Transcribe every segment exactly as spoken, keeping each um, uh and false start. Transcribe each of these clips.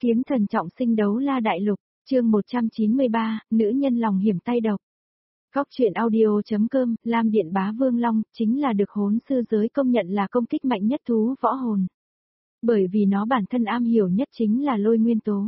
Kiếm thần trọng sinh đấu la đại lục, chương một trăm chín mươi ba, nữ nhân lòng hiểm tay độc. Góc truyện audio.com, Lam Điện Bá Vương Long, chính là được hốn sư giới công nhận là công kích mạnh nhất thú võ hồn. Bởi vì nó bản thân am hiểu nhất chính là lôi nguyên tố.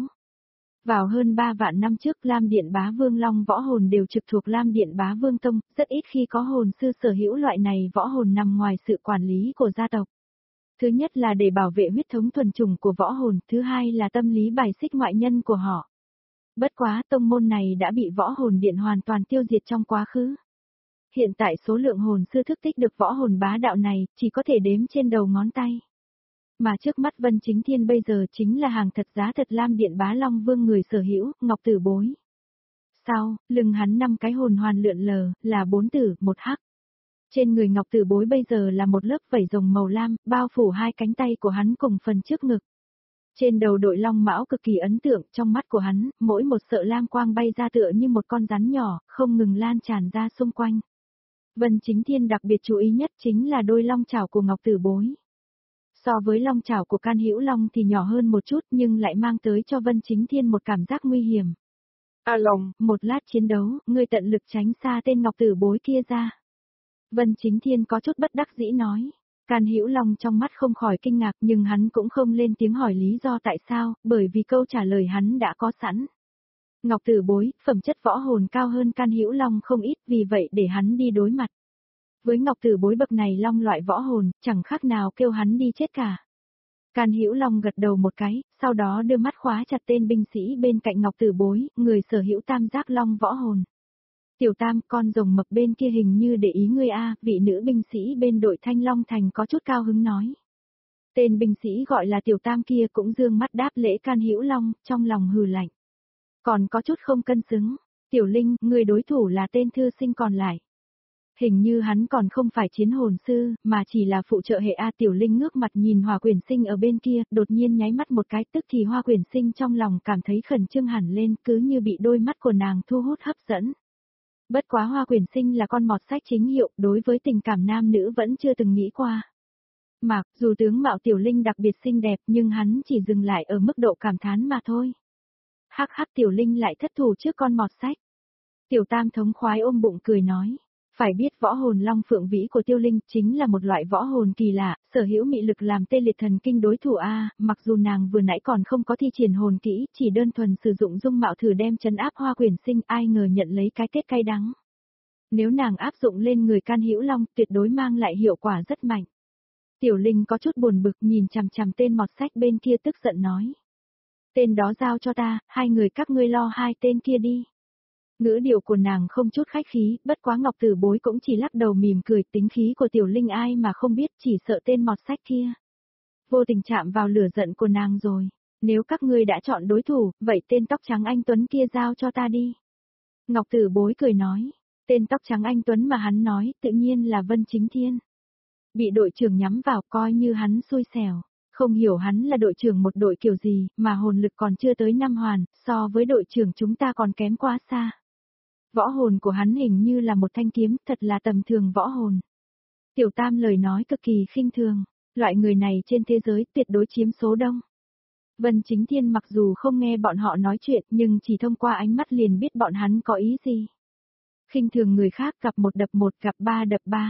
Vào hơn ba vạn năm trước Lam Điện Bá Vương Long võ hồn đều trực thuộc Lam Điện Bá Vương Tông, rất ít khi có hồn sư sở hữu loại này võ hồn nằm ngoài sự quản lý của gia tộc. Thứ nhất là để bảo vệ huyết thống thuần chủng của võ hồn, thứ hai là tâm lý bài xích ngoại nhân của họ. Bất quá tông môn này đã bị võ hồn điện hoàn toàn tiêu diệt trong quá khứ. Hiện tại số lượng hồn sư thức tích được võ hồn bá đạo này chỉ có thể đếm trên đầu ngón tay. Mà trước mắt Vân Chính Thiên bây giờ chính là hàng thật giá thật Lam Điện Bá Long Vương người sở hữu, Ngọc Tử Bối. Sau, lưng hắn năm cái hồn hoàn lượn lờ, là bốn tử, một hắc. Trên người Ngọc Tử Bối bây giờ là một lớp vảy rồng màu lam, bao phủ hai cánh tay của hắn cùng phần trước ngực. Trên đầu đội long mão cực kỳ ấn tượng, trong mắt của hắn, mỗi một sợi lam quang bay ra tựa như một con rắn nhỏ, không ngừng lan tràn ra xung quanh. Vân Chính Thiên đặc biệt chú ý nhất chính là đôi long chảo của Ngọc Tử Bối. So với long chảo của Can Hữu Long thì nhỏ hơn một chút nhưng lại mang tới cho Vân Chính Thiên một cảm giác nguy hiểm. A Long, một lát chiến đấu, ngươi tận lực tránh xa tên Ngọc Tử Bối kia ra. Vân Chính Thiên có chút bất đắc dĩ nói. Can Hữu Long trong mắt không khỏi kinh ngạc nhưng hắn cũng không lên tiếng hỏi lý do tại sao, bởi vì câu trả lời hắn đã có sẵn. Ngọc Tử Bối, phẩm chất võ hồn cao hơn Can Hữu Long không ít, vì vậy để hắn đi đối mặt. Với Ngọc Tử Bối bậc này long loại võ hồn, chẳng khác nào kêu hắn đi chết cả. Can Hữu Long gật đầu một cái, sau đó đưa mắt khóa chặt tên binh sĩ bên cạnh Ngọc Tử Bối, người sở hữu tam giác long võ hồn. Tiểu Tam, con rồng mập bên kia hình như để ý ngươi a, vị nữ binh sĩ bên đội Thanh Long Thành có chút cao hứng nói. Tên binh sĩ gọi là Tiểu Tam kia cũng dương mắt đáp lễ Can Hữu Long, trong lòng hừ lạnh. Còn có chút không cân xứng, Tiểu Linh, người đối thủ là tên thư sinh còn lại. Hình như hắn còn không phải chiến hồn sư, mà chỉ là phụ trợ hệ A. Tiểu Linh ngước mặt nhìn Hoa Quyển Sinh ở bên kia, đột nhiên nháy mắt một cái, tức thì Hoa Quyển Sinh trong lòng cảm thấy khẩn trương hẳn lên, cứ như bị đôi mắt của nàng thu hút hấp dẫn. Bất quá Hoa Quyển Sinh là con mọt sách chính hiệu, đối với tình cảm nam nữ vẫn chưa từng nghĩ qua. Mà, dù tướng mạo Tiểu Linh đặc biệt xinh đẹp nhưng hắn chỉ dừng lại ở mức độ cảm thán mà thôi. Hắc hắc Tiểu Linh lại thất thủ trước con mọt sách. Tiểu Tam thống khoái ôm bụng cười nói. Phải biết võ hồn long phượng vĩ của Tiêu Linh chính là một loại võ hồn kỳ lạ, sở hữu mị lực làm tê liệt thần kinh đối thủ A, mặc dù nàng vừa nãy còn không có thi triển hồn kỹ, chỉ đơn thuần sử dụng dung mạo thử đem trấn áp Hoa Quyển Sinh, ai ngờ nhận lấy cái kết cay đắng. Nếu nàng áp dụng lên người Can Hữu Long, tuyệt đối mang lại hiệu quả rất mạnh. Tiểu Linh có chút buồn bực nhìn chằm chằm tên mọt sách bên kia tức giận nói. Tên đó giao cho ta, hai người các ngươi lo hai tên kia đi. Ngữ điệu của nàng không chút khách khí, bất quá Ngọc Tử Bối cũng chỉ lắc đầu mỉm cười, tính khí của Tiểu Linh ai mà không biết, chỉ sợ tên mọt sách kia. Vô tình chạm vào lửa giận của nàng rồi, nếu các ngươi đã chọn đối thủ, vậy tên tóc trắng anh Tuấn kia giao cho ta đi. Ngọc Tử Bối cười nói, tên tóc trắng anh Tuấn mà hắn nói, tự nhiên là Vân Chính Thiên. Bị đội trưởng nhắm vào coi như hắn xui xẻo, không hiểu hắn là đội trưởng một đội kiểu gì, mà hồn lực còn chưa tới năm hoàn, so với đội trưởng chúng ta còn kém quá xa. Võ hồn của hắn hình như là một thanh kiếm, thật là tầm thường võ hồn. Tiểu Tam lời nói cực kỳ khinh thường, loại người này trên thế giới tuyệt đối chiếm số đông. Vân Chính Thiên mặc dù không nghe bọn họ nói chuyện nhưng chỉ thông qua ánh mắt liền biết bọn hắn có ý gì. Khinh thường người khác gặp một đập một, gặp ba đập ba.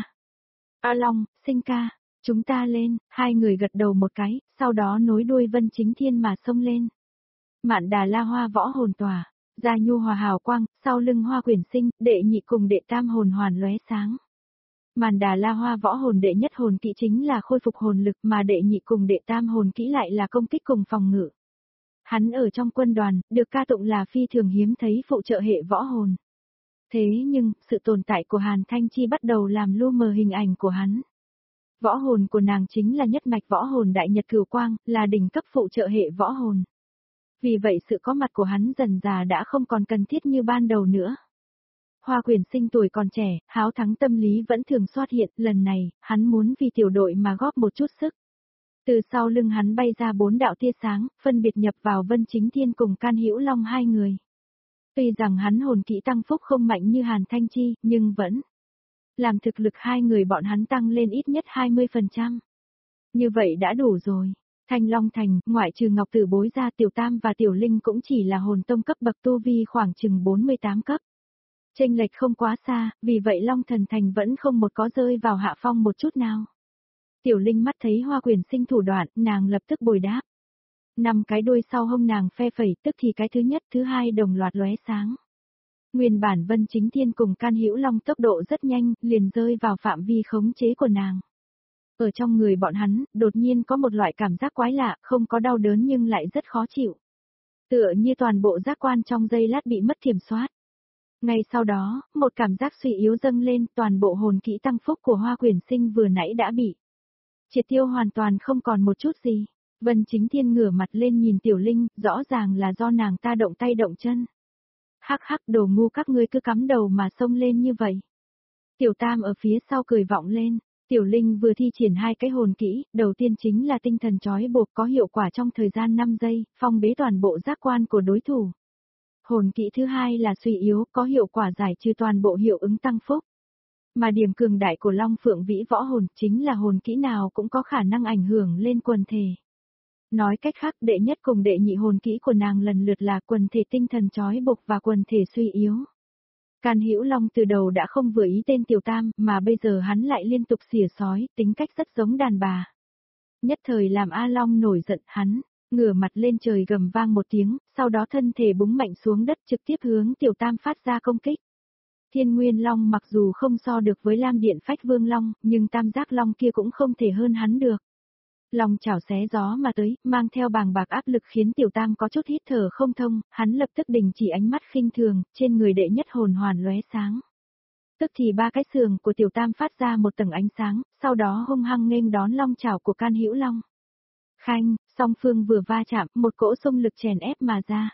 A Long, Sinh ca, chúng ta lên, hai người gật đầu một cái, sau đó nối đuôi Vân Chính Thiên mà xông lên. Mạn Đà La Hoa võ hồn tỏa. Gia nhu hòa hào quang, sau lưng Hoa Quyển Sinh, đệ nhị cùng đệ tam hồn hoàn lóe sáng. Màn Đà La Hoa võ hồn đệ nhất hồn kỹ chính là khôi phục hồn lực mà đệ nhị cùng đệ tam hồn kỹ lại là công kích cùng phòng ngự. Hắn ở trong quân đoàn, được ca tụng là phi thường hiếm thấy phụ trợ hệ võ hồn. Thế nhưng, sự tồn tại của Hàn Thanh Chi bắt đầu làm lu mờ hình ảnh của hắn. Võ hồn của nàng chính là nhất mạch võ hồn đại nhật cửu quang, là đỉnh cấp phụ trợ hệ võ hồn. Vì vậy sự có mặt của hắn dần già đã không còn cần thiết như ban đầu nữa. Hoa Quyển Sinh tuổi còn trẻ, háo thắng tâm lý vẫn thường xuất hiện, lần này, hắn muốn vì tiểu đội mà góp một chút sức. Từ sau lưng hắn bay ra bốn đạo tia sáng, phân biệt nhập vào Vân Chính Thiên cùng Can Hữu Long hai người. Tuy rằng hắn hồn kỹ tăng phúc không mạnh như Hàn Thanh Chi, nhưng vẫn làm thực lực hai người bọn hắn tăng lên ít nhất hai mươi phần trăm. Như vậy đã đủ rồi. Thanh Long Thành, ngoại trừ Ngọc Tử Bối ra, Tiểu Tam và Tiểu Linh cũng chỉ là hồn tông cấp bậc tu vi khoảng chừng bốn mươi tám cấp. Chênh lệch không quá xa, vì vậy Long Thần Thành vẫn không một có rơi vào hạ phong một chút nào. Tiểu Linh mắt thấy Hoa Quyền Sinh thủ đoạn, nàng lập tức bồi đáp. Năm cái đuôi sau hông nàng phe phẩy, tức thì cái thứ nhất, thứ hai đồng loạt lóe sáng. Nguyên bản Vân Chính Thiên cùng Can Hữu Long tốc độ rất nhanh, liền rơi vào phạm vi khống chế của nàng. Ở trong người bọn hắn, đột nhiên có một loại cảm giác quái lạ, không có đau đớn nhưng lại rất khó chịu. Tựa như toàn bộ giác quan trong giây lát bị mất kiểm soát. Ngay sau đó, một cảm giác suy yếu dâng lên, toàn bộ hồn kỹ tăng phúc của Hoa Quyền Sinh vừa nãy đã bị triệt tiêu hoàn toàn không còn một chút gì. Vân Chính Thiên ngửa mặt lên nhìn Tiểu Linh, rõ ràng là do nàng ta động tay động chân. Hắc hắc, đồ ngu các ngươi cứ cắm đầu mà xông lên như vậy. Tiểu Tam ở phía sau cười vọng lên. Tiểu Linh vừa thi triển hai cái hồn kỹ, đầu tiên chính là tinh thần trói buộc có hiệu quả trong thời gian năm giây, phong bế toàn bộ giác quan của đối thủ. Hồn kỹ thứ hai là suy yếu, có hiệu quả giải trừ toàn bộ hiệu ứng tăng phúc. Mà điểm cường đại của Long Phượng Vĩ võ hồn chính là hồn kỹ nào cũng có khả năng ảnh hưởng lên quần thể. Nói cách khác, đệ nhất cùng đệ nhị hồn kỹ của nàng lần lượt là quần thể tinh thần trói buộc và quần thể suy yếu. Can Hữu Long từ đầu đã không vừa ý tên Tiểu Tam, mà bây giờ hắn lại liên tục xỉa sói, tính cách rất giống đàn bà. Nhất thời làm A Long nổi giận, hắn ngửa mặt lên trời gầm vang một tiếng, sau đó thân thể búng mạnh xuống đất trực tiếp hướng Tiểu Tam phát ra công kích. Thiên Nguyên Long mặc dù không so được với Lam Điện Phách Vương Long, nhưng Tam Giác Long kia cũng không thể hơn hắn được. Long chảo xé gió mà tới, mang theo bàng bạc áp lực khiến Tiểu Tam có chút hít thở không thông, hắn lập tức đình chỉ ánh mắt khinh thường, trên người đệ nhất hồn hoàn lóe sáng. Tức thì ba cái sườn của Tiểu Tam phát ra một tầng ánh sáng, sau đó hung hăng nghênh đón long chảo của Can Hữu Long. Khanh, song phương vừa va chạm, một cỗ xung lực chèn ép mà ra.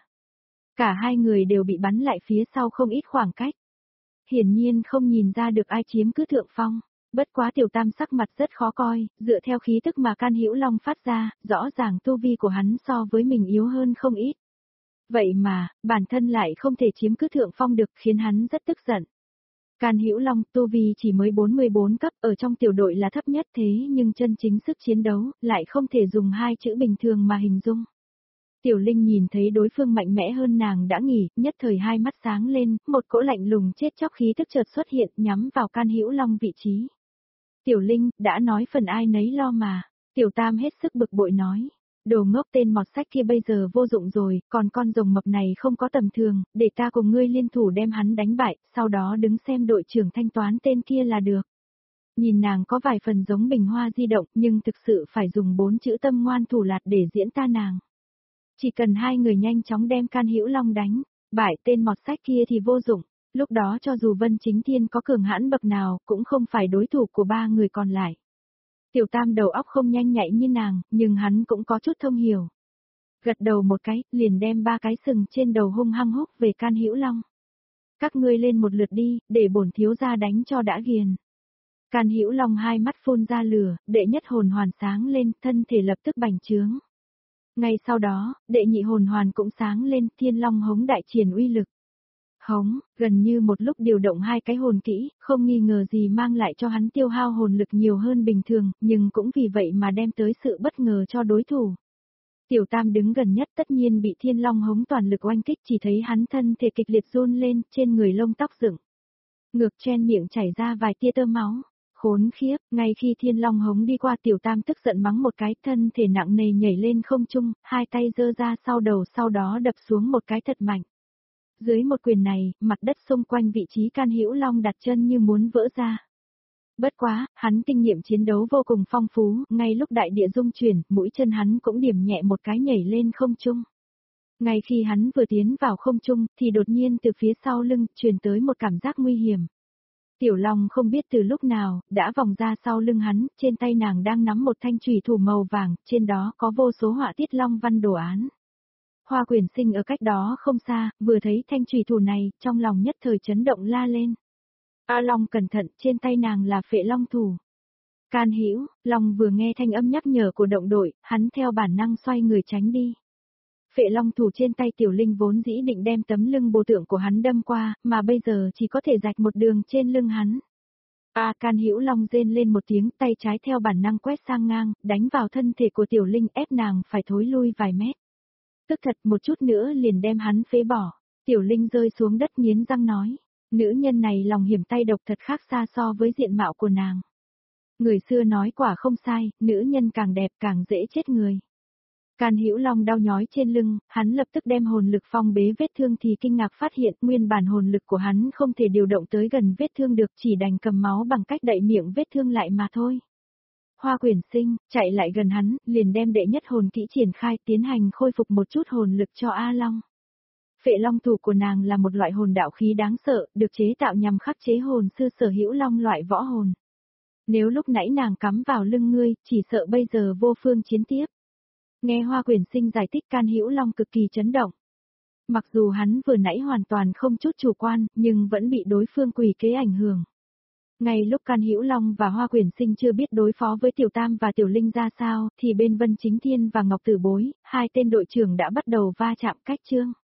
Cả hai người đều bị bắn lại phía sau không ít khoảng cách. Hiển nhiên không nhìn ra được ai chiếm cứ thượng phong. Bất quá Tiểu Tam sắc mặt rất khó coi, dựa theo khí tức mà Can Hữu Long phát ra, rõ ràng tu vi của hắn so với mình yếu hơn không ít. Vậy mà, bản thân lại không thể chiếm cứ thượng phong được, khiến hắn rất tức giận. Can Hữu Long tu vi chỉ mới bốn mươi bốn cấp, ở trong tiểu đội là thấp nhất, thế nhưng chân chính sức chiến đấu lại không thể dùng hai chữ bình thường mà hình dung. Tiểu Linh nhìn thấy đối phương mạnh mẽ hơn nàng đã nghỉ, nhất thời hai mắt sáng lên, một cỗ lạnh lùng chết chóc khí tức chợt xuất hiện nhắm vào Can Hữu Long vị trí. Tiểu Linh, đã nói phần ai nấy lo mà. Tiểu Tam hết sức bực bội nói. Đồ ngốc, tên mọt sách kia bây giờ vô dụng rồi, còn con rồng mập này không có tầm thường, để ta cùng ngươi liên thủ đem hắn đánh bại, sau đó đứng xem đội trưởng thanh toán tên kia là được. Nhìn nàng có vài phần giống Bình Hoa di động, nhưng thực sự phải dùng bốn chữ tâm ngoan thủ lạt để diễn tả nàng. Chỉ cần hai người nhanh chóng đem Can Hữu Long đánh bại tên mọt sách kia thì vô dụng. Lúc đó cho dù Vân Chính Thiên có cường hãn bậc nào, cũng không phải đối thủ của ba người còn lại. Tiểu Tam đầu óc không nhanh nhạy như nàng, nhưng hắn cũng có chút thông hiểu. Gật đầu một cái, liền đem ba cái sừng trên đầu hung hăng húc về Can Hữu Long. Các ngươi lên một lượt đi, để bổn thiếu gia đánh cho đã ghiền. Can Hữu Long hai mắt phun ra lửa, đệ nhất hồn hoàn sáng lên, thân thể lập tức bành trướng. Ngay sau đó, đệ nhị hồn hoàn cũng sáng lên, Thiên Long hống đại triển uy lực. Hống, gần như một lúc điều động hai cái hồn kỹ, không nghi ngờ gì mang lại cho hắn tiêu hao hồn lực nhiều hơn bình thường, nhưng cũng vì vậy mà đem tới sự bất ngờ cho đối thủ. Tiểu Tam đứng gần nhất tất nhiên bị Thiên Long hống toàn lực oanh kích, chỉ thấy hắn thân thể kịch liệt run lên, trên người lông tóc dựng ngược, chen miệng chảy ra vài tia tơ máu. Khốn khiếp, ngay khi Thiên Long hống đi qua, Tiểu Tam tức giận mắng một cái, thân thể nặng nề nhảy lên không trung, hai tay giơ ra sau đầu, sau đó đập xuống một cái thật mạnh. Dưới một quyền này, mặt đất xung quanh vị trí Can Hữu Long đặt chân như muốn vỡ ra. Bất quá, hắn kinh nghiệm chiến đấu vô cùng phong phú, ngay lúc đại địa rung chuyển, mũi chân hắn cũng điểm nhẹ một cái nhảy lên không trung. Ngay khi hắn vừa tiến vào không trung, thì đột nhiên từ phía sau lưng, truyền tới một cảm giác nguy hiểm. Tiểu Long không biết từ lúc nào, đã vòng ra sau lưng hắn, trên tay nàng đang nắm một thanh chùy thủ màu vàng, trên đó có vô số họa tiết long văn đồ án. Hoa Quyền Sinh ở cách đó không xa, vừa thấy thanh chùy thủ này, trong lòng nhất thời chấn động la lên. A Long cẩn thận, trên tay nàng là Phệ Long thủ. Can Hữu, Long vừa nghe thanh âm nhắc nhở của động đội, hắn theo bản năng xoay người tránh đi. Phệ Long thủ trên tay Tiểu Linh vốn dĩ định đem tấm lưng bồ tượng của hắn đâm qua, mà bây giờ chỉ có thể rạch một đường trên lưng hắn. A Can Hữu Long rên lên một tiếng, tay trái theo bản năng quét sang ngang, đánh vào thân thể của Tiểu Linh ép nàng phải thối lui vài mét. Tức thật một chút nữa liền đem hắn phế bỏ. Tiểu Linh rơi xuống đất nghiến răng nói. Nữ nhân này lòng hiểm tay độc thật khác xa so với diện mạo của nàng. Người xưa nói quả không sai, nữ nhân càng đẹp càng dễ chết người. Can Hữu Long đau nhói trên lưng, hắn lập tức đem hồn lực phong bế vết thương thì kinh ngạc phát hiện nguyên bản hồn lực của hắn không thể điều động tới gần vết thương được, chỉ đành cầm máu bằng cách đậy miệng vết thương lại mà thôi. Hoa Quyển Sinh chạy lại gần hắn, liền đem đệ nhất hồn kỹ triển khai tiến hành khôi phục một chút hồn lực cho A Long. Phệ Long thủ của nàng là một loại hồn đạo khí đáng sợ, được chế tạo nhằm khắc chế hồn sư sở hữu long loại võ hồn. Nếu lúc nãy nàng cắm vào lưng ngươi, chỉ sợ bây giờ vô phương chiến tiếp. Nghe Hoa Quyển Sinh giải thích, Can Hữu Long cực kỳ chấn động. Mặc dù hắn vừa nãy hoàn toàn không chút chủ quan, nhưng vẫn bị đối phương quỷ kế ảnh hưởng. Ngay lúc Can Hữu Long và Hoa Quyển Sinh chưa biết đối phó với Tiểu Tam và Tiểu Linh ra sao, thì bên Vân Chính Thiên và Ngọc Tử Bối, hai tên đội trưởng đã bắt đầu va chạm cách chương.